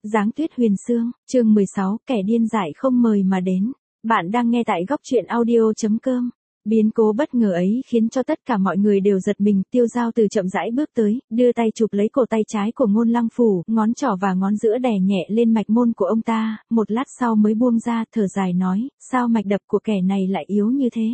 Giáng tuyết huyền sương, chương 16, kẻ điên dại không mời mà đến. Bạn đang nghe tại góc truyện audio.com. Biến cố bất ngờ ấy khiến cho tất cả mọi người đều giật mình. Tiêu Giao Từ chậm rãi bước tới, đưa tay chụp lấy cổ tay trái của Ngôn Lăng Phủ, ngón trỏ và ngón giữa đè nhẹ lên mạch môn của ông ta, một lát sau mới buông ra, thở dài nói, sao mạch đập của kẻ này lại yếu như thế?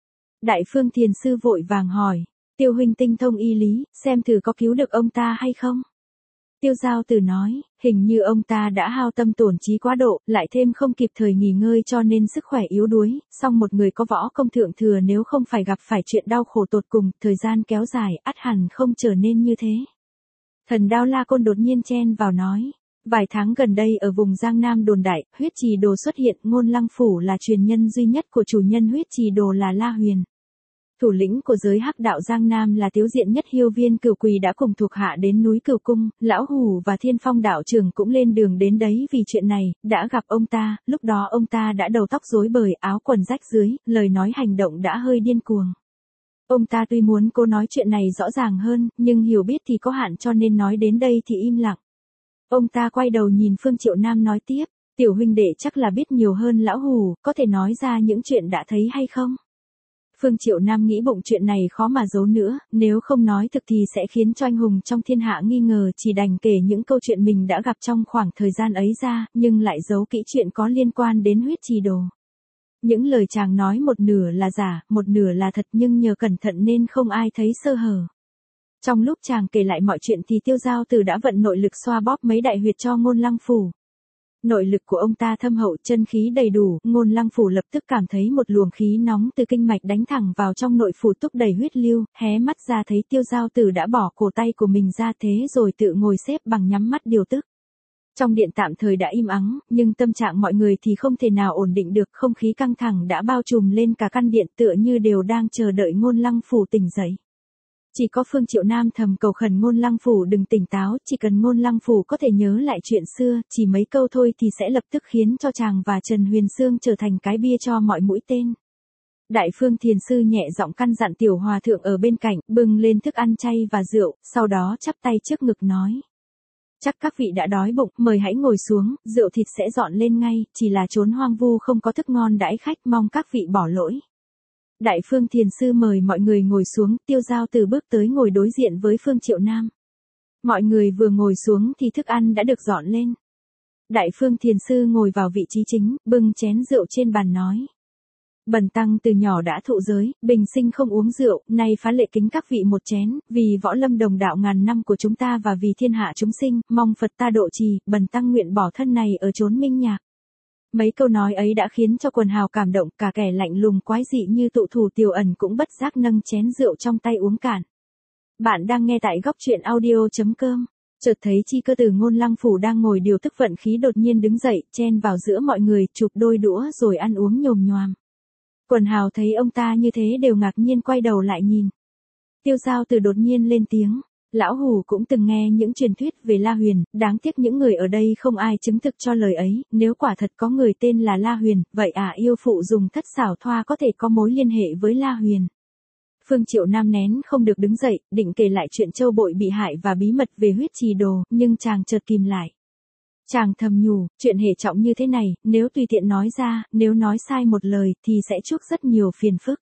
Đại Phương Thiền Sư vội vàng hỏi, Tiêu huynh tinh thông y lý, xem thử có cứu được ông ta hay không? Tiêu Giao Từ nói, hình như ông ta đã hao tâm tổn trí quá độ, lại thêm không kịp thời nghỉ ngơi cho nên sức khỏe yếu đuối, song một người có võ công thượng thừa nếu không phải gặp phải chuyện đau khổ tột cùng, thời gian kéo dài, ắt hẳn không trở nên như thế. Thần Đao La Côn đột nhiên chen vào nói, vài tháng gần đây ở vùng Giang Nam đồn đại, huyết trì đồ xuất hiện, Ngôn Lăng Phủ là truyền nhân duy nhất của chủ nhân huyết trì đồ là La Huyền. Thủ lĩnh của giới hắc đạo Giang Nam là Tiếu Diện Nhất Hiêu Viên Cửu Quỳ đã cùng thuộc hạ đến núi Cửu Cung, Lão Hủ và Thiên Phong đạo trưởng cũng lên đường đến đấy vì chuyện này, đã gặp ông ta, lúc đó ông ta đã đầu tóc rối bời, áo quần rách dưới, lời nói hành động đã hơi điên cuồng. Ông ta tuy muốn cô nói chuyện này rõ ràng hơn, nhưng hiểu biết thì có hạn cho nên nói đến đây thì im lặng. Ông ta quay đầu nhìn Phương Triệu Nam nói tiếp, tiểu huynh đệ chắc là biết nhiều hơn Lão Hủ, có thể nói ra những chuyện đã thấy hay không? Phương Triệu Nam nghĩ bụng chuyện này khó mà giấu nữa, nếu không nói thực thì sẽ khiến cho anh hùng trong thiên hạ nghi ngờ, chỉ đành kể những câu chuyện mình đã gặp trong khoảng thời gian ấy ra, nhưng lại giấu kỹ chuyện có liên quan đến huyết trì đồ. Những lời chàng nói một nửa là giả, một nửa là thật nhưng nhờ cẩn thận nên không ai thấy sơ hở. Trong lúc chàng kể lại mọi chuyện thì Tiêu Giao Từ đã vận nội lực xoa bóp mấy đại huyệt cho Ngôn Lăng Phủ. Nội lực của ông ta thâm hậu, chân khí đầy đủ, Ngôn Lăng Phủ lập tức cảm thấy một luồng khí nóng từ kinh mạch đánh thẳng vào trong nội phủ túc đầy huyết lưu, hé mắt ra thấy Tiêu Giao Từ đã bỏ cổ tay của mình ra thế rồi tự ngồi xếp bằng nhắm mắt điều tức. Trong điện tạm thời đã im ắng, nhưng tâm trạng mọi người thì không thể nào ổn định được, không khí căng thẳng đã bao trùm lên cả căn điện tựa như đều đang chờ đợi Ngôn Lăng Phủ tỉnh dậy. Chỉ có Phương Triệu Nam thầm cầu khẩn Ngôn Lăng Phủ đừng tỉnh táo, chỉ cần Ngôn Lăng Phủ có thể nhớ lại chuyện xưa, chỉ mấy câu thôi thì sẽ lập tức khiến cho chàng và Trần Huyền Sương trở thành cái bia cho mọi mũi tên. Đại Phương Thiền Sư nhẹ giọng căn dặn tiểu hòa thượng ở bên cạnh, bưng lên thức ăn chay và rượu, sau đó chắp tay trước ngực nói. Chắc các vị đã đói bụng, mời hãy ngồi xuống, rượu thịt sẽ dọn lên ngay, chỉ là chốn hoang vu không có thức ngon đãi khách, mong các vị bỏ lỗi. Đại Phương Thiền Sư mời mọi người ngồi xuống, Tiêu Giao Từ bước tới ngồi đối diện với Phương Triệu Nam. Mọi người vừa ngồi xuống thì thức ăn đã được dọn lên. Đại Phương Thiền Sư ngồi vào vị trí chính, bưng chén rượu trên bàn nói. Bần tăng từ nhỏ đã thụ giới, bình sinh không uống rượu, nay phá lệ kính các vị một chén, vì võ lâm đồng đạo ngàn năm của chúng ta và vì thiên hạ chúng sinh, mong Phật ta độ trì, bần tăng nguyện bỏ thân này ở chốn minh nhạc. Mấy câu nói ấy đã khiến cho quần hào cảm động, cả kẻ lạnh lùng quái dị như tụ thủ Tiểu Ẩn cũng bất giác nâng chén rượu trong tay uống cạn. Bạn đang nghe tại góc truyện audio.com. Chợt thấy Chi Cơ từ Ngôn Lăng Phủ đang ngồi điều tức vận khí đột nhiên đứng dậy, chen vào giữa mọi người, chụp đôi đũa rồi ăn uống nhồm nhoàm. Quần hào thấy ông ta như thế đều ngạc nhiên quay đầu lại nhìn. Tiêu Giao Từ đột nhiên lên tiếng. Lão Hủ cũng từng nghe những truyền thuyết về La Huyền, đáng tiếc những người ở đây không ai chứng thực cho lời ấy, nếu quả thật có người tên là La Huyền, vậy yêu phụ dùng thất xảo thoa có thể có mối liên hệ với La Huyền. Phương Triệu Nam nén không được đứng dậy, định kể lại chuyện Châu Bội bị hại và bí mật về huyết trì đồ, nhưng chàng chợt kìm lại. Chàng thầm nhủ, chuyện hệ trọng như thế này, nếu tùy tiện nói ra, nếu nói sai một lời thì sẽ chuốc rất nhiều phiền phức.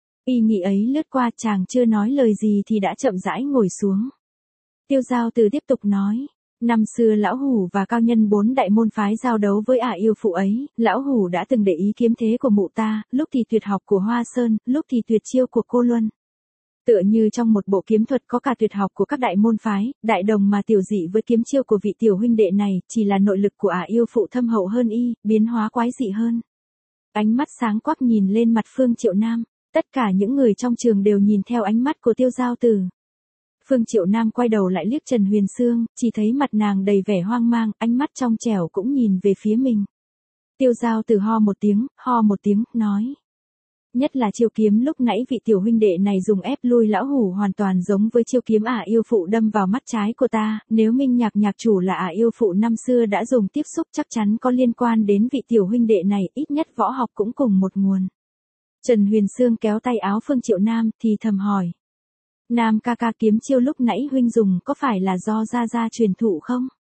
Ý nghĩ ấy lướt qua, chàng chưa nói lời gì thì đã chậm rãi ngồi xuống. Tiêu Giao Từ tiếp tục nói, năm xưa Lão Hủ và cao nhân 4 đại môn phái giao đấu với yêu phụ ấy, Lão Hủ đã từng để ý kiếm thế của mụ ta, lúc thì tuyệt học của Hoa Sơn, lúc thì tuyệt chiêu của Cô Luân. Tựa như trong một bộ kiếm thuật có cả tuyệt học của các đại môn phái, đại đồng mà tiểu dị với kiếm chiêu của vị tiểu huynh đệ này, chỉ là nội lực của yêu phụ thâm hậu hơn biến hóa quái dị hơn. Ánh mắt sáng quắc nhìn lên mặt Phương Triệu Nam, tất cả những người trong trường đều nhìn theo ánh mắt của Tiêu Giao Từ. Phương Triệu Nam quay đầu lại liếc Trần Huyền Sương, chỉ thấy mặt nàng đầy vẻ hoang mang, ánh mắt trong trẻo cũng nhìn về phía mình. Tiêu Giao Từ ho một tiếng, nói. Nhất là chiêu kiếm lúc nãy vị tiểu huynh đệ này dùng ép lui Lão Hủ hoàn toàn giống với chiêu kiếm yêu phụ đâm vào mắt trái của ta, nếu Minh Nhạc nhạc chủ là yêu phụ năm xưa đã dùng tiếp xúc chắc chắn có liên quan đến vị tiểu huynh đệ này, ít nhất võ học cũng cùng một nguồn. Trần Huyền Sương kéo tay áo Phương Triệu Nam thì thầm hỏi. Nam ca ca kiếm chiêu lúc nãy huynh dùng có phải là do gia gia truyền thụ không?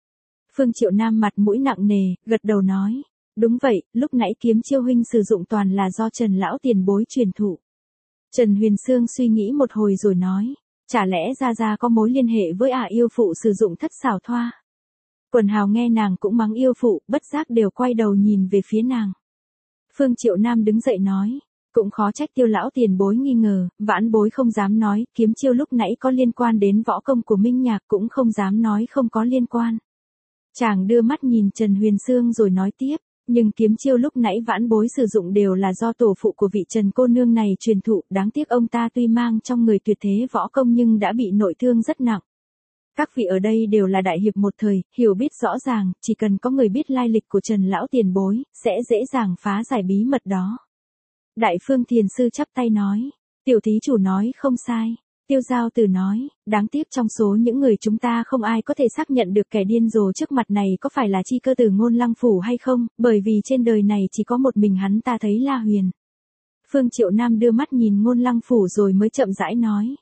Phương Triệu Nam mặt mũi nặng nề, gật đầu nói. Đúng vậy, lúc nãy kiếm chiêu huynh sử dụng toàn là do Trần lão tiền bối truyền thụ. Trần Huyền Sương suy nghĩ một hồi rồi nói. Chả lẽ Gia Gia có mối liên hệ với yêu phụ sử dụng thất xảo thoa. Quần hào nghe nàng cũng mắng yêu phụ, bất giác đều quay đầu nhìn về phía nàng. Phương Triệu Nam đứng dậy nói. Cũng khó trách Tiêu lão tiền bối nghi ngờ, vãn bối không dám nói, kiếm chiêu lúc nãy có liên quan đến võ công của Minh Nhạc cũng không dám nói không có liên quan. Chàng đưa mắt nhìn Trần Huyền Sương rồi nói tiếp, nhưng kiếm chiêu lúc nãy vãn bối sử dụng đều là do tổ phụ của vị Trần cô nương này truyền thụ, đáng tiếc ông ta tuy mang trong người tuyệt thế võ công nhưng đã bị nội thương rất nặng. Các vị ở đây đều là đại hiệp một thời, hiểu biết rõ ràng, chỉ cần có người biết lai lịch của Trần lão tiền bối, sẽ dễ dàng phá giải bí mật đó. Đại Phương Thiền Sư chắp tay nói, tiểu thí chủ nói không sai. Tiêu Giao Tử nói, đáng tiếc trong số những người chúng ta không ai có thể xác nhận được kẻ điên rồ trước mặt này có phải là chi cơ tử Ngôn Lăng Phủ hay không, bởi vì trên đời này chỉ có một mình hắn ta thấy La Huyền. Phương Triệu Nam đưa mắt nhìn Ngôn Lăng Phủ rồi mới chậm rãi nói.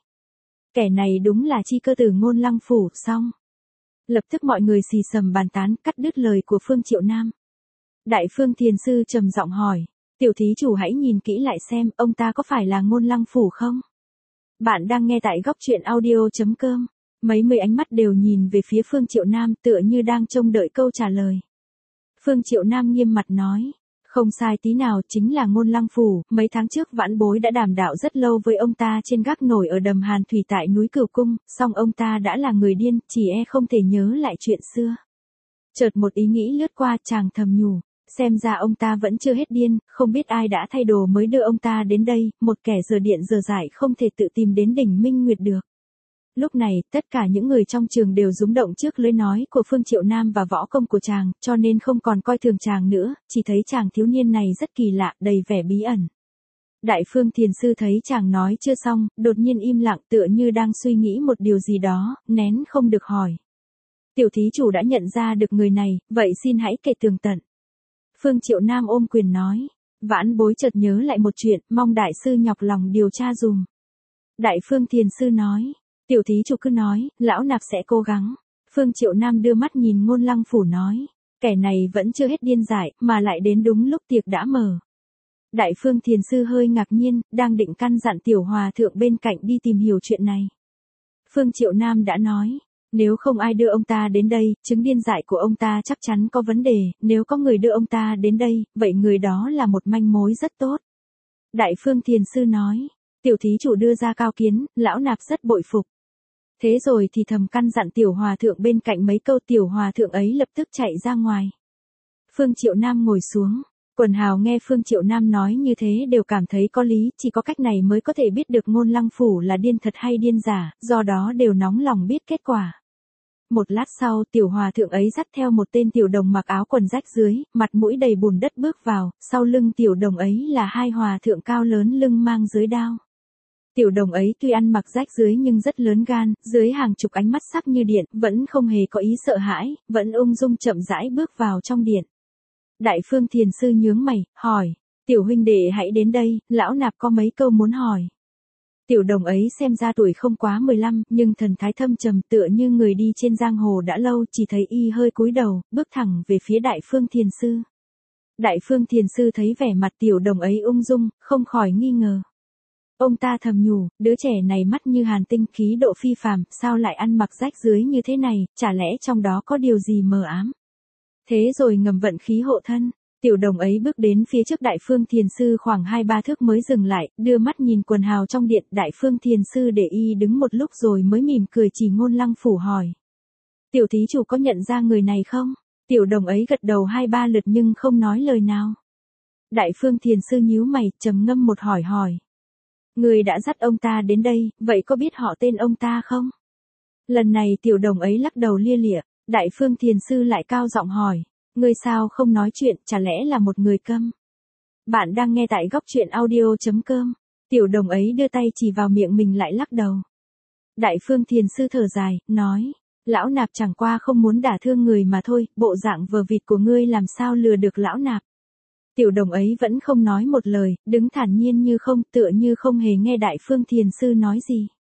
Kẻ này đúng là chi cơ tử Ngôn Lăng Phủ, xong. Lập tức mọi người xì xầm bàn tán, cắt đứt lời của Phương Triệu Nam. Đại Phương Thiền Sư trầm giọng hỏi, tiểu thí chủ hãy nhìn kỹ lại xem, ông ta có phải là Ngôn Lăng Phủ không? Bạn đang nghe tại góc truyện audio.com. Mấy mươi ánh mắt đều nhìn về phía Phương Triệu Nam tựa như đang trông đợi câu trả lời. Phương Triệu Nam nghiêm mặt nói. Không sai tí nào, chính là Ngôn Lăng Phủ, mấy tháng trước vãn bối đã đàm đạo rất lâu với ông ta trên gác nổi ở đầm Hàn Thủy tại núi Cửu Cung, song ông ta đã là người điên, chỉ không thể nhớ lại chuyện xưa. Chợt một ý nghĩ lướt qua, chàng thầm nhủ. Xem ra ông ta vẫn chưa hết điên, không biết ai đã thay đồ mới đưa ông ta đến đây, một kẻ giờ điện giờ giải không thể tự tìm đến đỉnh Minh Nguyệt được. Lúc này, tất cả những người trong trường đều rúng động trước lưỡi nói của Phương Triệu Nam và võ công của chàng, cho nên không còn coi thường chàng nữa, chỉ thấy chàng thiếu niên này rất kỳ lạ, đầy vẻ bí ẩn. Đại Phương Thiền Sư thấy chàng nói chưa xong, đột nhiên im lặng tựa như đang suy nghĩ một điều gì đó, nén không được hỏi. Tiểu thí chủ đã nhận ra được người này, vậy xin hãy kể tường tận. Phương Triệu Nam ôm quyền nói, vãn bối chợt nhớ lại một chuyện, mong đại sư nhọc lòng điều tra dùm. Đại Phương Thiền Sư nói, tiểu thí chủ cứ nói, lão nạp sẽ cố gắng. Phương Triệu Nam đưa mắt nhìn Ngôn Lăng Phủ nói, kẻ này vẫn chưa hết điên dại, mà lại đến đúng lúc tiệc đã mở. Đại Phương Thiền Sư hơi ngạc nhiên, đang định căn dặn tiểu hòa thượng bên cạnh đi tìm hiểu chuyện này. Phương Triệu Nam đã nói, nếu không ai đưa ông ta đến đây, chứng điên dại của ông ta chắc chắn có vấn đề, nếu có người đưa ông ta đến đây, vậy người đó là một manh mối rất tốt. Đại Phương Thiền Sư nói, tiểu thí chủ đưa ra cao kiến, lão nạp rất bội phục. Thế rồi thì thầm căn dặn tiểu hòa thượng bên cạnh mấy câu, tiểu hòa thượng ấy lập tức chạy ra ngoài. Phương Triệu Nam ngồi xuống, quần hào nghe Phương Triệu Nam nói như thế đều cảm thấy có lý, chỉ có cách này mới có thể biết được Ngôn Lăng Phủ là điên thật hay điên giả, do đó đều nóng lòng biết kết quả. Một lát sau, tiểu hòa thượng ấy dắt theo một tên tiểu đồng mặc áo quần rách dưới, mặt mũi đầy bùn đất bước vào, sau lưng tiểu đồng ấy là hai hòa thượng cao lớn lưng mang giới đao. Tiểu đồng ấy tuy ăn mặc rách dưới nhưng rất lớn gan, dưới hàng chục ánh mắt sắc như điện, vẫn không hề có ý sợ hãi, vẫn ung dung chậm rãi bước vào trong điện. Đại Phương Thiền Sư nhướng mày, hỏi, tiểu huynh đệ hãy đến đây, lão nạp có mấy câu muốn hỏi. Tiểu đồng ấy xem ra tuổi không quá 15, nhưng thần thái thâm trầm tựa như người đi trên giang hồ đã lâu, chỉ thấy y hơi cúi đầu, bước thẳng về phía Đại Phương Thiền Sư. Đại Phương Thiền Sư thấy vẻ mặt tiểu đồng ấy ung dung, không khỏi nghi ngờ. Ông ta thầm nhủ, đứa trẻ này mắt như hàn tinh, khí độ phi phàm, sao lại ăn mặc rách dưới như thế này, chả lẽ trong đó có điều gì mờ ám. Thế rồi ngầm vận khí hộ thân. Tiểu đồng ấy bước đến phía trước Đại Phương Thiền Sư khoảng 2-3 thước mới dừng lại, đưa mắt nhìn quần hào trong điện. Đại Phương Thiền Sư để y đứng một lúc rồi mới mỉm cười chỉ Ngôn Lăng Phủ hỏi. Tiểu thí chủ có nhận ra người này không? Tiểu đồng ấy gật đầu 2-3 lượt nhưng không nói lời nào. Đại Phương Thiền Sư nhíu mày, trầm ngâm một hỏi. Người đã dắt ông ta đến đây, vậy có biết họ tên ông ta không? Lần này tiểu đồng ấy lắc đầu lia lịa. Đại Phương Thiền Sư lại cao giọng hỏi. Ngươi sao không nói chuyện, chả lẽ là một người câm? Bạn đang nghe tại góc truyện audio.com. Tiểu đồng ấy đưa tay chỉ vào miệng mình lại lắc đầu. Đại Phương Thiền Sư thở dài, nói, lão nạp chẳng qua không muốn đả thương người mà thôi, bộ dạng vờ vịt của ngươi làm sao lừa được lão nạp. Tiểu đồng ấy vẫn không nói một lời, đứng thản nhiên như không, tựa như không hề nghe Đại Phương Thiền Sư nói gì.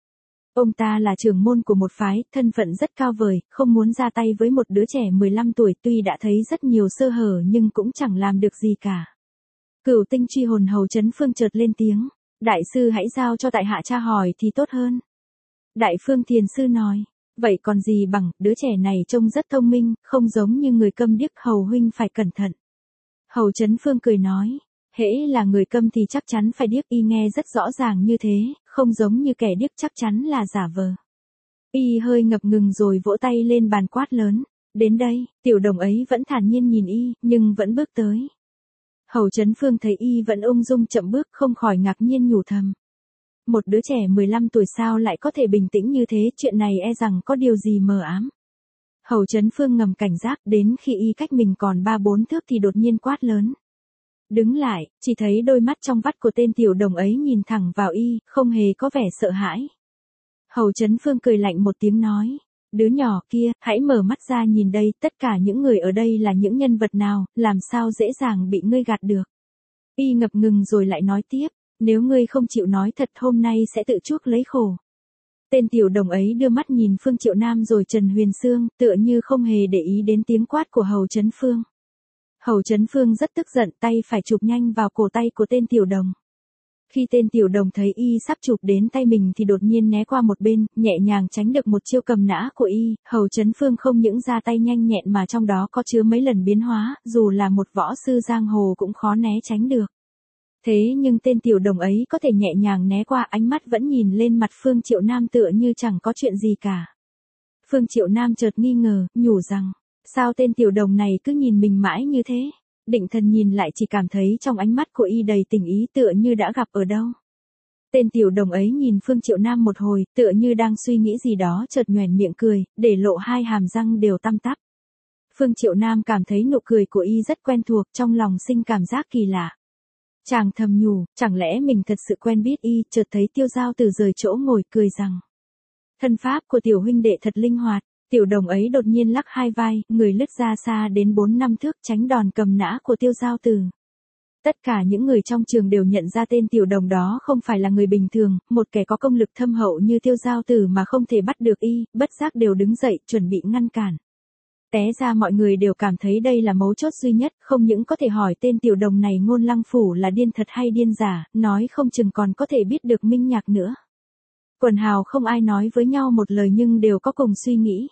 Ông ta là trưởng môn của một phái, thân phận rất cao vời, không muốn ra tay với một đứa trẻ 15 tuổi, tuy đã thấy rất nhiều sơ hở nhưng cũng chẳng làm được gì cả. Cửu tinh truy hồn Hầu Chấn Phương chợt lên tiếng, đại sư hãy giao cho tại hạ tra hỏi thì tốt hơn. Đại Phương Thiền Sư nói, vậy còn gì bằng, đứa trẻ này trông rất thông minh, không giống như người câm điếc, Hầu huynh phải cẩn thận. Hầu Chấn Phương cười nói, hễ là người câm thì chắc chắn phải điếc, y nghe rất rõ ràng như thế, không giống như kẻ điếc chắc chắn là giả vờ. Y hơi ngập ngừng rồi vỗ tay lên bàn quát lớn, đến đây, tiểu đồng ấy vẫn thản nhiên nhìn y, nhưng vẫn bước tới. Hầu Chấn Phương thấy y vẫn ung dung chậm bước, không khỏi ngạc nhiên nhủ thầm. Một đứa trẻ 15 tuổi sao lại có thể bình tĩnh như thế, chuyện này e rằng có điều gì mờ ám. Hầu Chấn Phương ngầm cảnh giác, đến khi y cách mình còn 3-4 thước thì đột nhiên quát lớn. Đứng lại, chỉ thấy đôi mắt trong vắt của tên tiểu đồng ấy nhìn thẳng vào y, không hề có vẻ sợ hãi. Hầu Chấn Phương cười lạnh một tiếng nói, đứa nhỏ kia, hãy mở mắt ra nhìn đây, tất cả những người ở đây là những nhân vật nào, làm sao dễ dàng bị ngươi gạt được. Y ngập ngừng rồi lại nói tiếp, nếu ngươi không chịu nói thật hôm nay sẽ tự chuốc lấy khổ. Tên tiểu đồng ấy đưa mắt nhìn Phương Triệu Nam rồi Trần Huyền Sương, tựa như không hề để ý đến tiếng quát của Hầu Chấn Phương. Hầu Chấn Phương rất tức giận, tay phải chụp nhanh vào cổ tay của tên tiểu đồng. Khi tên tiểu đồng thấy y sắp chụp đến tay mình thì đột nhiên né qua một bên, nhẹ nhàng tránh được một chiêu cầm nã của y. Hầu Chấn Phương không những ra tay nhanh nhẹn mà trong đó có chứa mấy lần biến hóa, dù là một võ sư giang hồ cũng khó né tránh được. Thế nhưng tên tiểu đồng ấy có thể nhẹ nhàng né qua, ánh mắt vẫn nhìn lên mặt Phương Triệu Nam tựa như chẳng có chuyện gì cả. Phương Triệu Nam chợt nghi ngờ, nhủ rằng, sao tên tiểu đồng này cứ nhìn mình mãi như thế? Định thần nhìn lại chỉ cảm thấy trong ánh mắt của y đầy tình ý, tựa như đã gặp ở đâu. Tên tiểu đồng ấy nhìn Phương Triệu Nam một hồi, tựa như đang suy nghĩ gì đó, chợt nhoẻn miệng cười, để lộ hai hàm răng đều tăm tắp. Phương Triệu Nam cảm thấy nụ cười của y rất quen thuộc, trong lòng sinh cảm giác kỳ lạ. Chàng thầm nhủ, chẳng lẽ mình thật sự quen biết y, chợt thấy Tiêu Giao Tử rời chỗ ngồi cười rằng, thân pháp của tiểu huynh đệ thật linh hoạt. Tiểu đồng ấy đột nhiên lắc hai vai, người lướt ra xa đến 4-5 thước, tránh đòn cầm nã của Tiêu Giao Tử. Tất cả những người trong trường đều nhận ra tên tiểu đồng đó không phải là người bình thường, một kẻ có công lực thâm hậu như Tiêu Giao Tử mà không thể bắt được y, bất giác đều đứng dậy, chuẩn bị ngăn cản. Té ra mọi người đều cảm thấy đây là mấu chốt duy nhất, không những có thể hỏi tên tiểu đồng này Ngôn Lăng Phủ là điên thật hay điên giả, nói không chừng còn có thể biết được minh nhạc nữa. Quần hào không ai nói với nhau một lời nhưng đều có cùng suy nghĩ.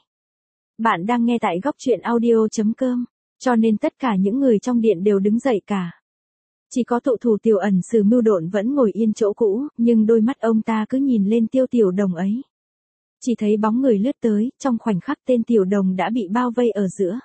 Bạn đang nghe tại góc truyện audio.com, cho nên tất cả những người trong điện đều đứng dậy cả. Chỉ có tụ thủ Tiểu Ẩn Sử Mưu Độn vẫn ngồi yên chỗ cũ, nhưng đôi mắt ông ta cứ nhìn lên tiểu đồng ấy. Chỉ thấy bóng người lướt tới, trong khoảnh khắc tên tiểu đồng đã bị bao vây ở giữa.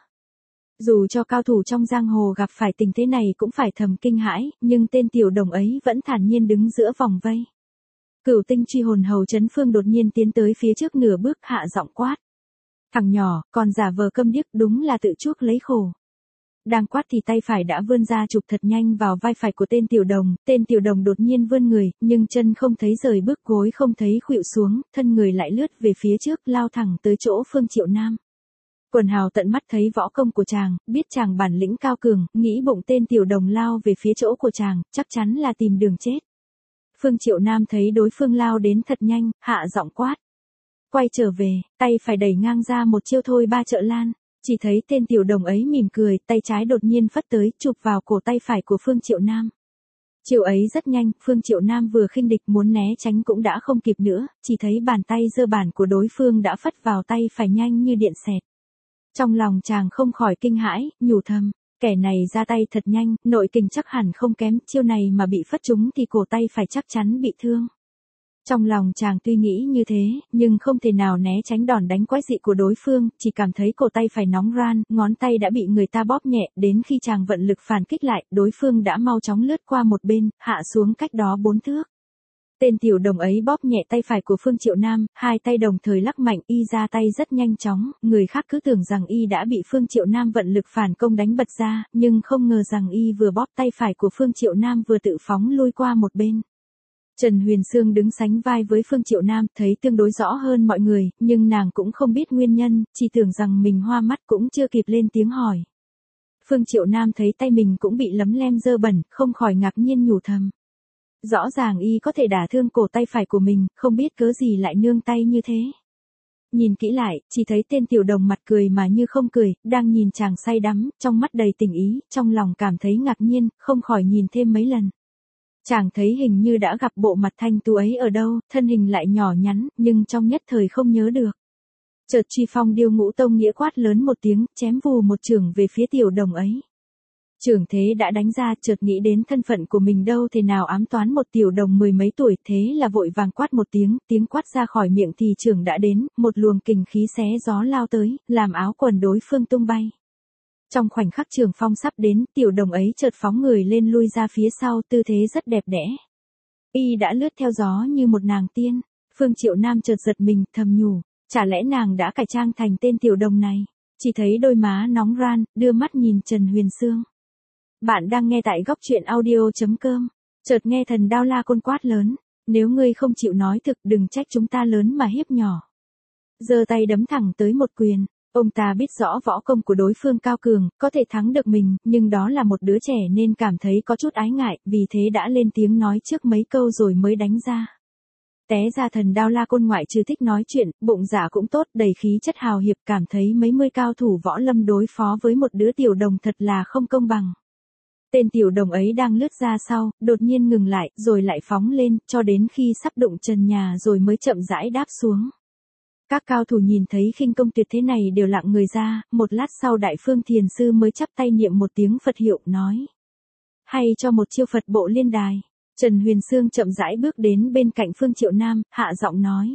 Dù cho cao thủ trong giang hồ gặp phải tình thế này cũng phải thầm kinh hãi, nhưng tên tiểu đồng ấy vẫn thản nhiên đứng giữa vòng vây. Cửu tinh truy hồn Hầu Chấn Phương đột nhiên tiến tới phía trước nửa bước, hạ giọng quát. Thằng nhỏ, còn giả vờ câm điếc, đúng là tự chuốc lấy khổ. Đang quát thì tay phải đã vươn ra chụp thật nhanh vào vai phải của tên tiểu đồng đột nhiên vươn người, nhưng chân không thấy rời bước, gối không thấy khuỵu xuống, thân người lại lướt về phía trước, lao thẳng tới chỗ Phương Triệu Nam. Quần hào tận mắt thấy võ công của chàng, biết chàng bản lĩnh cao cường, nghĩ bụng tên tiểu đồng lao về phía chỗ của chàng, chắc chắn là tìm đường chết. Phương Triệu Nam thấy đối phương lao đến thật nhanh, hạ giọng quát. Quay trở về, tay phải đẩy ngang ra một chiêu thôi ba trợ lan. Chỉ thấy tên tiểu đồng ấy mỉm cười, tay trái đột nhiên phất tới, chụp vào cổ tay phải của Phương Triệu Nam. Chiêu ấy rất nhanh, Phương Triệu Nam vừa khinh địch muốn né tránh cũng đã không kịp nữa, chỉ thấy bàn tay giơ bản của đối phương đã phất vào tay phải nhanh như điện xẹt. Trong lòng chàng không khỏi kinh hãi, nhủ thầm, kẻ này ra tay thật nhanh, nội kình chắc hẳn không kém, chiêu này mà bị phất trúng thì cổ tay phải chắc chắn bị thương. Trong lòng chàng tuy nghĩ như thế, nhưng không thể nào né tránh đòn đánh quái dị của đối phương, chỉ cảm thấy cổ tay phải nóng ran, ngón tay đã bị người ta bóp nhẹ, đến khi chàng vận lực phản kích lại, đối phương đã mau chóng lướt qua một bên, hạ xuống cách đó 4 thước. Tên tiểu đồng ấy bóp nhẹ tay phải của Phương Triệu Nam, hai tay đồng thời lắc mạnh, y ra tay rất nhanh chóng, người khác cứ tưởng rằng y đã bị Phương Triệu Nam vận lực phản công đánh bật ra, nhưng không ngờ rằng y vừa bóp tay phải của Phương Triệu Nam vừa tự phóng lui qua một bên. Trần Huyền Sương đứng sánh vai với Phương Triệu Nam, thấy tương đối rõ hơn mọi người, nhưng nàng cũng không biết nguyên nhân, chỉ tưởng rằng mình hoa mắt, cũng chưa kịp lên tiếng hỏi. Phương Triệu Nam thấy tay mình cũng bị lấm lem dơ bẩn, không khỏi ngạc nhiên nhủ thầm. Rõ ràng y có thể đả thương cổ tay phải của mình, không biết cớ gì lại nương tay như thế. Nhìn kỹ lại, chỉ thấy tên tiểu đồng mặt cười mà như không cười, đang nhìn chàng say đắm, trong mắt đầy tình ý, trong lòng cảm thấy ngạc nhiên, không khỏi nhìn thêm mấy lần. Chàng thấy hình như đã gặp bộ mặt thanh tú ấy ở đâu, thân hình lại nhỏ nhắn, nhưng trong nhất thời không nhớ được. Chợt Truy Phong Điêu Ngũ Tông Nghĩa quát lớn một tiếng, chém vù một chưởng về phía tiểu đồng ấy. Chưởng thế đã đánh ra, chợt nghĩ đến thân phận của mình đâu thể nào ám toán một tiểu đồng mười mấy tuổi, thế là vội vàng quát một tiếng, tiếng quát ra khỏi miệng thì chưởng đã đến, một luồng kình khí xé gió lao tới, làm áo quần đối phương tung bay. Trong khoảnh khắc trường phong sắp đến, tiểu đồng ấy chợt phóng người lên lui ra phía sau, tư thế rất đẹp đẽ. Y đã lướt theo gió như một nàng tiên. Phương Triệu Nam chợt giật mình, thầm nhủ, chả lẽ nàng đã cải trang thành tên tiểu đồng này? Chỉ thấy đôi má nóng ran, đưa mắt nhìn Trần Huyền Sương. Bạn đang nghe tại góc truyện audio.com. Chợt nghe Thần Đao La Côn quát lớn, nếu ngươi không chịu nói thực, đừng trách chúng ta lớn mà hiếp nhỏ. Giơ tay đấm thẳng tới một quyền. Ông ta biết rõ võ công của đối phương cao cường, có thể thắng được mình, nhưng đó là một đứa trẻ nên cảm thấy có chút ái ngại, vì thế đã lên tiếng nói trước mấy câu rồi mới đánh ra. Té ra Thần Đao La Côn ngoại trừ thích nói chuyện, bụng dạ cũng tốt, đầy khí chất hào hiệp, cảm thấy mấy mươi cao thủ võ lâm đối phó với một đứa tiểu đồng thật là không công bằng. Tên tiểu đồng ấy đang lướt ra sau, đột nhiên ngừng lại, rồi lại phóng lên, cho đến khi sắp đụng trần nhà rồi mới chậm rãi đáp xuống. Các cao thủ nhìn thấy khinh công tuyệt thế này đều lặng người ra, một lát sau Đại Phương Thiền Sư mới chắp tay niệm một tiếng Phật hiệu, nói. Hay cho một chiêu Phật bộ liên đài. Trần Huyền Sương chậm rãi bước đến bên cạnh Phương Triệu Nam, hạ giọng nói.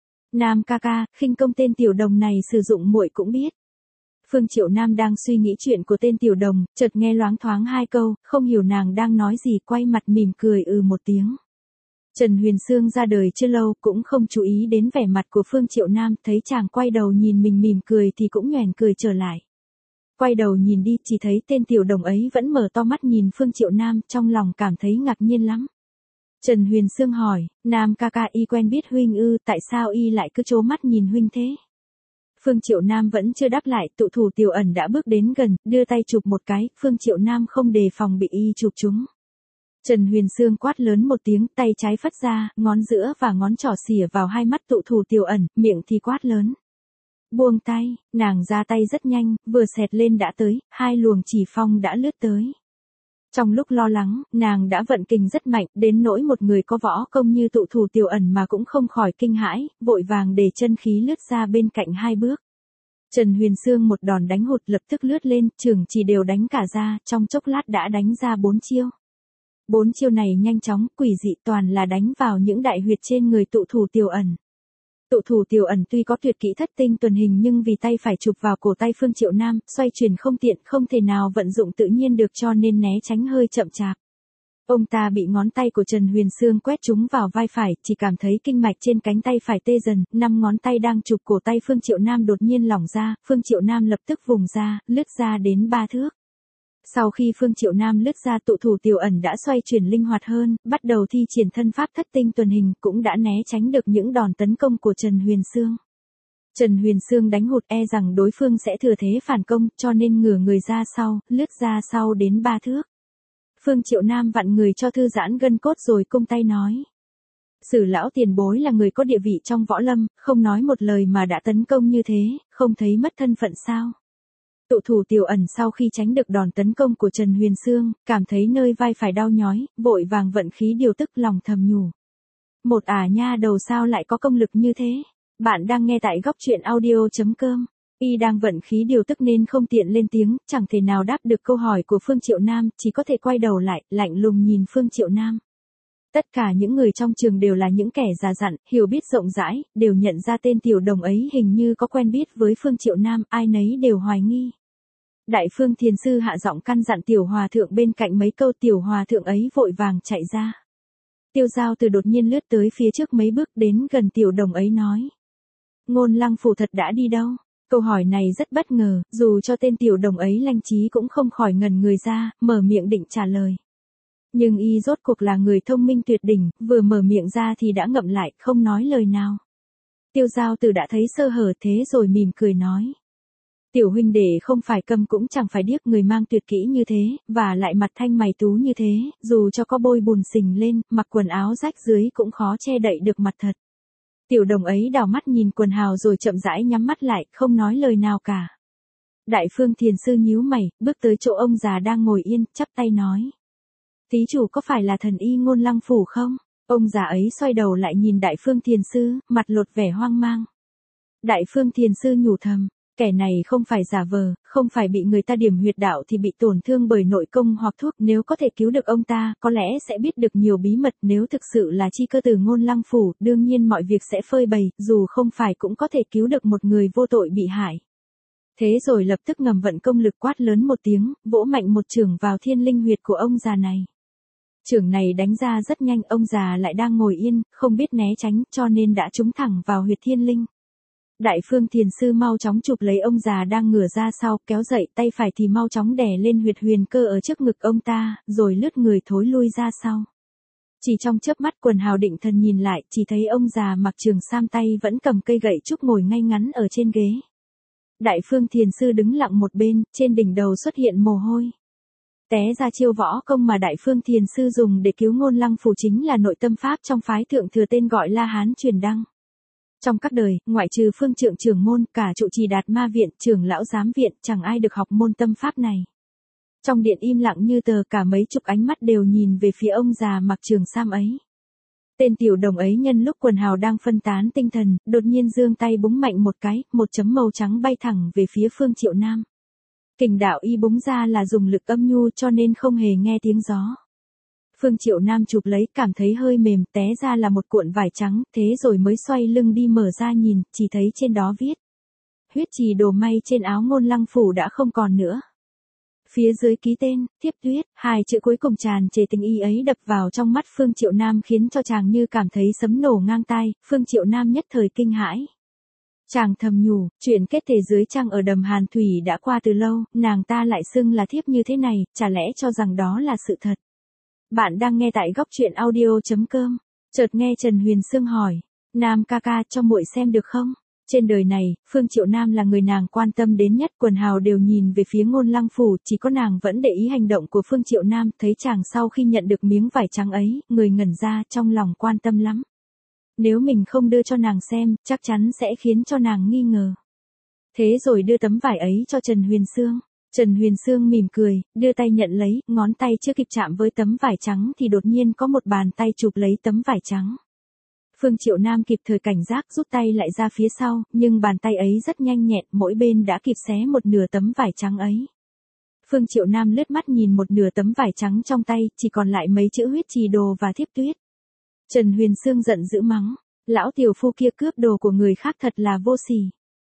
Nam ca ca, khinh công tên tiểu đồng này sử dụng muội cũng biết. Phương Triệu Nam đang suy nghĩ chuyện của tên tiểu đồng, chợt nghe loáng thoáng hai câu, không hiểu nàng đang nói gì, quay mặt mỉm cười một tiếng. Trần Huyền Sương ra đời chưa lâu, cũng không chú ý đến vẻ mặt của Phương Triệu Nam, thấy chàng quay đầu nhìn mình mỉm cười thì cũng nhoẻn cười trở lại. Quay đầu nhìn đi, chỉ thấy tên tiểu đồng ấy vẫn mở to mắt nhìn Phương Triệu Nam, trong lòng cảm thấy ngạc nhiên lắm. Trần Huyền Sương hỏi, Nam ca ca, y quen biết huynh ư, tại sao y lại cứ trố mắt nhìn huynh thế? Phương Triệu Nam vẫn chưa đáp lại, tụ thủ Tiểu Ẩn đã bước đến gần, đưa tay chụp một cái, Phương Triệu Nam không đề phòng bị y chụp trúng. Trần Huyền Sương quát lớn một tiếng, tay trái phất ra, ngón giữa và ngón trỏ xỉa vào hai mắt tụ thủ Tiểu Ẩn, miệng thì quát lớn. Buông tay, nàng ra tay rất nhanh, vừa xẹt lên đã tới, hai luồng chỉ phong đã lướt tới. Trong lúc lo lắng, nàng đã vận kình rất mạnh, đến nỗi một người có võ công như tụ thủ Tiểu Ẩn mà cũng không khỏi kinh hãi, vội vàng để chân khí lướt ra bên cạnh hai bước. Trần Huyền Sương một đòn đánh hụt lập tức lướt lên, trường chỉ đều đánh cả ra, trong chốc lát đã đánh ra 4 chiêu. 4 chiêu này nhanh chóng, quỷ dị, toàn là đánh vào những đại huyệt trên người tụ thủ Tiểu Ẩn. Tụ thủ Tiểu Ẩn tuy có tuyệt kỹ thất tinh tuần hình nhưng vì tay phải chụp vào cổ tay Phương Triệu Nam, xoay chuyển không tiện, không thể nào vận dụng tự nhiên được cho nên né tránh hơi chậm chạp. Ông ta bị ngón tay của Trần Huyền Sương quét trúng vào vai phải, chỉ cảm thấy kinh mạch trên cánh tay phải tê dần, 5 ngón tay đang chụp cổ tay Phương Triệu Nam đột nhiên lỏng ra, Phương Triệu Nam lập tức vùng ra, lướt ra đến 3 thước. Sau khi Phương Triệu Nam lướt ra, tụ thủ Tiểu Ẩn đã xoay chuyển linh hoạt hơn, bắt đầu thi triển thân pháp thất tinh tuần hình, cũng đã né tránh được những đòn tấn công của Trần Huyền Sương. Trần Huyền Sương đánh hụt, e rằng đối phương sẽ thừa thế phản công, cho nên ngửa người ra sau, lướt ra sau đến 3 thước. Phương Triệu Nam vặn người cho thư giãn gân cốt rồi cung tay nói. Sử lão tiền bối là người có địa vị trong võ lâm, không nói một lời mà đã tấn công như thế, không thấy mất thân phận sao? Tụ thủ Tiểu Ẩn sau khi tránh được đòn tấn công của Trần Huyền Sương, cảm thấy nơi vai phải đau nhói, vội vàng vận khí điều tức, lòng thầm nhủ. Một nha đầu sao lại có công lực như thế? Bạn đang nghe tại góc truyện audio.com. Y đang vận khí điều tức nên không tiện lên tiếng, chẳng thể nào đáp được câu hỏi của Phương Triệu Nam, chỉ có thể quay đầu lại, lạnh lùng nhìn Phương Triệu Nam. Tất cả những người trong trường đều là những kẻ già dặn, hiểu biết rộng rãi, đều nhận ra tên tiểu đồng ấy hình như có quen biết với Phương Triệu Nam, ai nấy đều hoài nghi. Đại Phương Thiền Sư hạ giọng căn dặn tiểu hòa thượng bên cạnh mấy câu, tiểu hòa thượng ấy vội vàng chạy ra. Tiêu Giao Từ đột nhiên lướt tới phía trước mấy bước đến gần tiểu đồng ấy nói. Ngôn Lăng Phủ thật đã đi đâu? Câu hỏi này rất bất ngờ, dù cho tên tiểu đồng ấy lanh trí cũng không khỏi ngẩn người ra, mở miệng định trả lời. Nhưng y rốt cuộc là người thông minh tuyệt đỉnh, vừa mở miệng ra thì đã ngậm lại, không nói lời nào. Tiêu Giao Từ đã thấy sơ hở thế rồi mỉm cười nói. Tiểu huynh đệ không phải câm cũng chẳng phải điếc, người mang tuyệt kỹ như thế, và lại mặt thanh mày tú như thế, dù cho có bôi bùn sình lên, mặc quần áo rách dưới cũng khó che đậy được mặt thật. Tiểu đồng ấy đảo mắt nhìn quần hào rồi chậm rãi nhắm mắt lại, không nói lời nào cả. Đại phương thiền sư nhíu mày, bước tới chỗ ông già đang ngồi yên, chắp tay nói. Thí chủ có phải là thần y Ngôn Lăng Phủ không? Ông già ấy xoay đầu lại nhìn đại phương thiền sư, mặt lột vẻ hoang mang. Đại phương thiền sư nhủ thầm, kẻ này không phải giả vờ, không phải bị người ta điểm huyệt đạo thì bị tổn thương bởi nội công hoặc thuốc, nếu có thể cứu được ông ta, có lẽ sẽ biết được nhiều bí mật, nếu thực sự là chi cơ từ Ngôn Lăng Phủ, đương nhiên mọi việc sẽ phơi bày, dù không phải cũng có thể cứu được một người vô tội bị hại. Thế rồi lập tức ngầm vận công lực quát lớn một tiếng, vỗ mạnh một chưởng vào thiên linh huyệt của ông già này. Chưởng này đánh ra rất nhanh, ông già lại đang ngồi yên, không biết né tránh, cho nên đã trúng thẳng vào huyệt thiên linh. Đại phương thiền sư mau chóng chụp lấy ông già đang ngửa ra sau, kéo dậy, tay phải thì mau chóng đè lên huyệt huyền cơ ở trước ngực ông ta, rồi lướt người thối lui ra sau. Chỉ trong chớp mắt quần hào định thần nhìn lại, chỉ thấy ông già mặc trường sam tay vẫn cầm cây gậy trúc ngồi ngay ngắn ở trên ghế. Đại phương thiền sư đứng lặng một bên, trên đỉnh đầu xuất hiện mồ hôi. Té ra chiêu võ công mà đại phương thiền sư dùng để cứu Ngôn Lăng Phủ chính là nội tâm pháp trong phái thượng thừa tên gọi La Hán Truyền Đăng. Trong các đời, ngoại trừ phương trượng trưởng môn, cả trụ trì Đạt Ma Viện, trưởng lão giám viện, chẳng ai được học môn tâm pháp này. Trong điện im lặng như tờ, cả mấy chục ánh mắt đều nhìn về phía ông già mặc trường sam ấy. Tên tiểu đồng ấy nhân lúc quần hào đang phân tán tinh thần, đột nhiên giương tay búng mạnh một cái, một chấm màu trắng bay thẳng về phía Phương Triệu Nam. Kình đạo y búng ra là dùng lực âm nhu cho nên không hề nghe tiếng gió. Phương Triệu Nam chụp lấy, cảm thấy hơi mềm, té ra là một cuộn vải trắng, thế rồi mới xoay lưng đi mở ra nhìn, chỉ thấy trên đó viết. Huyết trì đồ may trên áo Ngôn Lăng Phủ đã không còn nữa. Phía dưới ký tên, Thiếp Tuyết, hai chữ cuối cùng tràn trề tình y ấy đập vào trong mắt Phương Triệu Nam khiến cho chàng như cảm thấy sấm nổ ngang tai, Phương Triệu Nam nhất thời kinh hãi. Chàng thầm nhủ, chuyện kết thể dưới trăng ở đầm Hàn Thủy đã qua từ lâu, nàng ta lại xưng là thiếp như thế này, chả lẽ cho rằng đó là sự thật. Bạn đang nghe tại góc truyện audio.com. Chợt nghe Trần Huyền Sương hỏi, Nam ca ca cho muội xem được không? Trên đời này, Phương Triệu Nam là người nàng quan tâm đến nhất, quần hào đều nhìn về phía Ngôn Lăng Phủ, chỉ có nàng vẫn để ý hành động của Phương Triệu Nam, thấy chàng sau khi nhận được miếng vải trắng ấy, người ngẩn ra, trong lòng quan tâm lắm. Nếu mình không đưa cho nàng xem, chắc chắn sẽ khiến cho nàng nghi ngờ. Thế rồi đưa tấm vải ấy cho Trần Huyền Sương. Trần Huyền Sương mỉm cười, đưa tay nhận lấy, ngón tay chưa kịp chạm với tấm vải trắng thì đột nhiên có một bàn tay chụp lấy tấm vải trắng. Phương Triệu Nam kịp thời cảnh giác rút tay lại ra phía sau, nhưng bàn tay ấy rất nhanh nhẹn, mỗi bên đã kịp xé một nửa tấm vải trắng ấy. Phương Triệu Nam lướt mắt nhìn một nửa tấm vải trắng trong tay, chỉ còn lại mấy chữ Huyết Trì Đồ và Thiếp Tuyết. Trần Huyền Sương giận dữ mắng, lão tiểu phu kia cướp đồ của người khác thật là vô sỉ.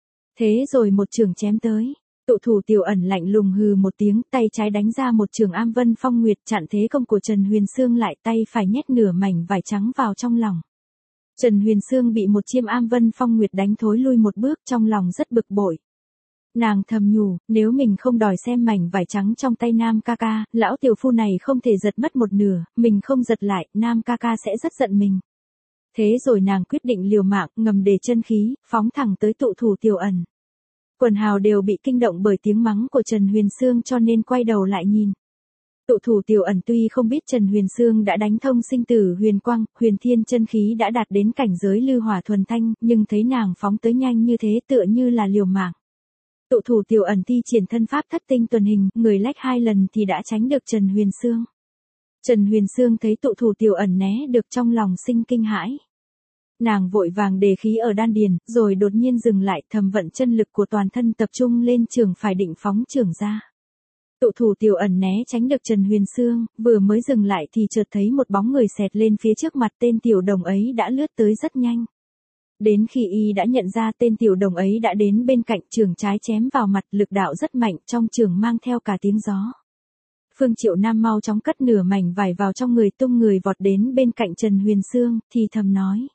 Thế rồi một chưởng chém tới. Tụ thủ Tiểu Ẩn lạnh lùng hừ một tiếng, tay trái đánh ra một chưởng Am Vân Phong Nguyệt chặn thế công của Trần Huyền Sương lại, tay phải nhét nửa mảnh vải trắng vào trong lòng. Trần Huyền Sương bị một chiêm Am Vân Phong Nguyệt đánh thối lui một bước, trong lòng rất bực bội. Nàng thầm nhủ, nếu mình không đòi xem mảnh vải trắng trong tay Nam ca ca, lão tiểu phu này không thể giật mất một nửa, mình không giật lại, Nam ca ca sẽ rất giận mình. Thế rồi nàng quyết định liều mạng, ngầm đề chân khí, phóng thẳng tới tụ thủ Tiểu Ẩn. Quần hào đều bị kinh động bởi tiếng mắng của Trần Huyền Sương cho nên quay đầu lại nhìn. Tụ thủ Tiểu Ẩn tuy không biết Trần Huyền Sương đã đánh thông sinh tử huyền quang, huyền thiên chân khí đã đạt đến cảnh giới lưu hỏa thuần thanh, nhưng thấy nàng phóng tới nhanh như thế tựa như là liều mạng. Tụ thủ Tiểu Ẩn thi triển thân pháp thất tinh tuần hình, người lách 2 lần thì đã tránh được Trần Huyền Sương. Trần Huyền Sương thấy tụ thủ Tiểu Ẩn né được trong lòng sinh kinh hãi. Nàng vội vàng đề khí ở đan điền, rồi đột nhiên dừng lại, thầm vận chân lực của toàn thân tập trung lên chưởng phải định phóng chưởng ra. Tụ thủ Tiểu Ẩn né tránh được Trần Huyền Sương, vừa mới dừng lại thì chợt thấy một bóng người xẹt lên phía trước mặt, tên tiểu đồng ấy đã lướt tới rất nhanh. Đến khi y đã nhận ra tên tiểu đồng ấy đã đến bên cạnh, chưởng trái chém vào mặt, lực đạo rất mạnh, trong chưởng mang theo cả tiếng gió. Phương Triệu Nam mau chóng cất nửa mảnh vải vào trong người, tung người vọt đến bên cạnh Trần Huyền Sương, thì thầm nói.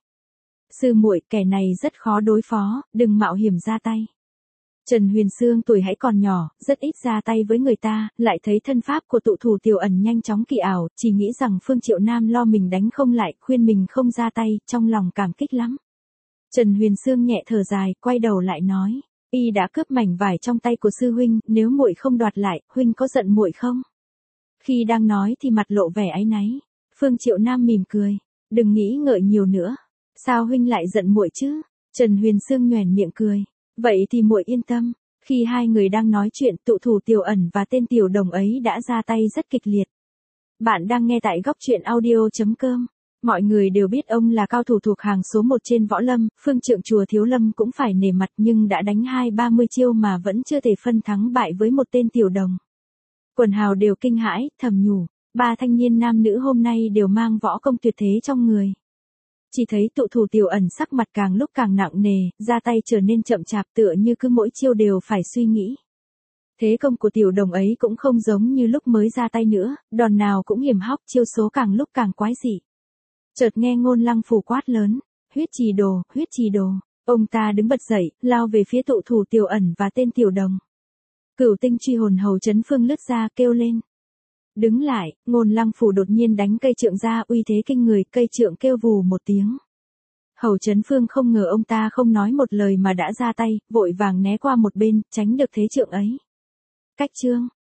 Sư muội, kẻ này rất khó đối phó, đừng mạo hiểm ra tay. Trần Huyền Sương tuổi hãy còn nhỏ, rất ít ra tay với người ta, lại thấy thân pháp của tụ thủ Tiểu Ẩn nhanh chóng kỳ ảo, chỉ nghĩ rằng Phương Triệu Nam lo mình đánh không lại, khuyên mình không ra tay, trong lòng cảm kích lắm. Trần Huyền Sương nhẹ thở dài, quay đầu lại nói, Y đã cướp mảnh vải trong tay của sư huynh, nếu muội không đoạt lại, huynh có giận muội không? Khi đang nói thì mặt lộ vẻ áy náy. Phương Triệu Nam mỉm cười, đừng nghĩ ngợi nhiều nữa. Sao huynh lại giận muội chứ? Trần Huyền Sương nhoẻn miệng cười. Vậy thì muội yên tâm. Khi hai người đang nói chuyện, tụ thủ Tiểu Ẩn và tên Tiểu Đồng ấy đã ra tay rất kịch liệt. Bạn đang nghe tại góc truyện audio.com. Mọi người đều biết ông là cao thủ thuộc hàng số 1 trên võ lâm, phương trượng chùa Thiếu Lâm cũng phải nể mặt, nhưng đã đánh 20-30 chiêu mà vẫn chưa thể phân thắng bại với một tên Tiểu Đồng. Quần hào đều kinh hãi, thầm nhủ, ba thanh niên nam nữ hôm nay đều mang võ công tuyệt thế trong người. Chỉ thấy tụ thủ Tiểu Ẩn sắc mặt càng lúc càng nặng nề, ra tay trở nên chậm chạp, tựa như cứ mỗi chiêu đều phải suy nghĩ. Thế công của Tiểu Đồng ấy cũng không giống như lúc mới ra tay nữa, đòn nào cũng hiểm hóc, chiêu số càng lúc càng quái dị. Chợt nghe Ngôn Lăng Phủ quát lớn, huyết trì đồ, huyết trì đồ. Ông ta đứng bật dậy, lao về phía tụ thủ Tiểu Ẩn và tên Tiểu Đồng. Cửu tinh truy hồn hầu Chấn Phương lướt ra, kêu lên. Đứng lại, Ngôn Lăng Phủ đột nhiên đánh cây trượng ra, uy thế kinh người, cây trượng kêu vù một tiếng. Hầu Chấn Phương không ngờ ông ta không nói một lời mà đã ra tay, vội vàng né qua một bên, tránh được thế trượng ấy. Cách chương.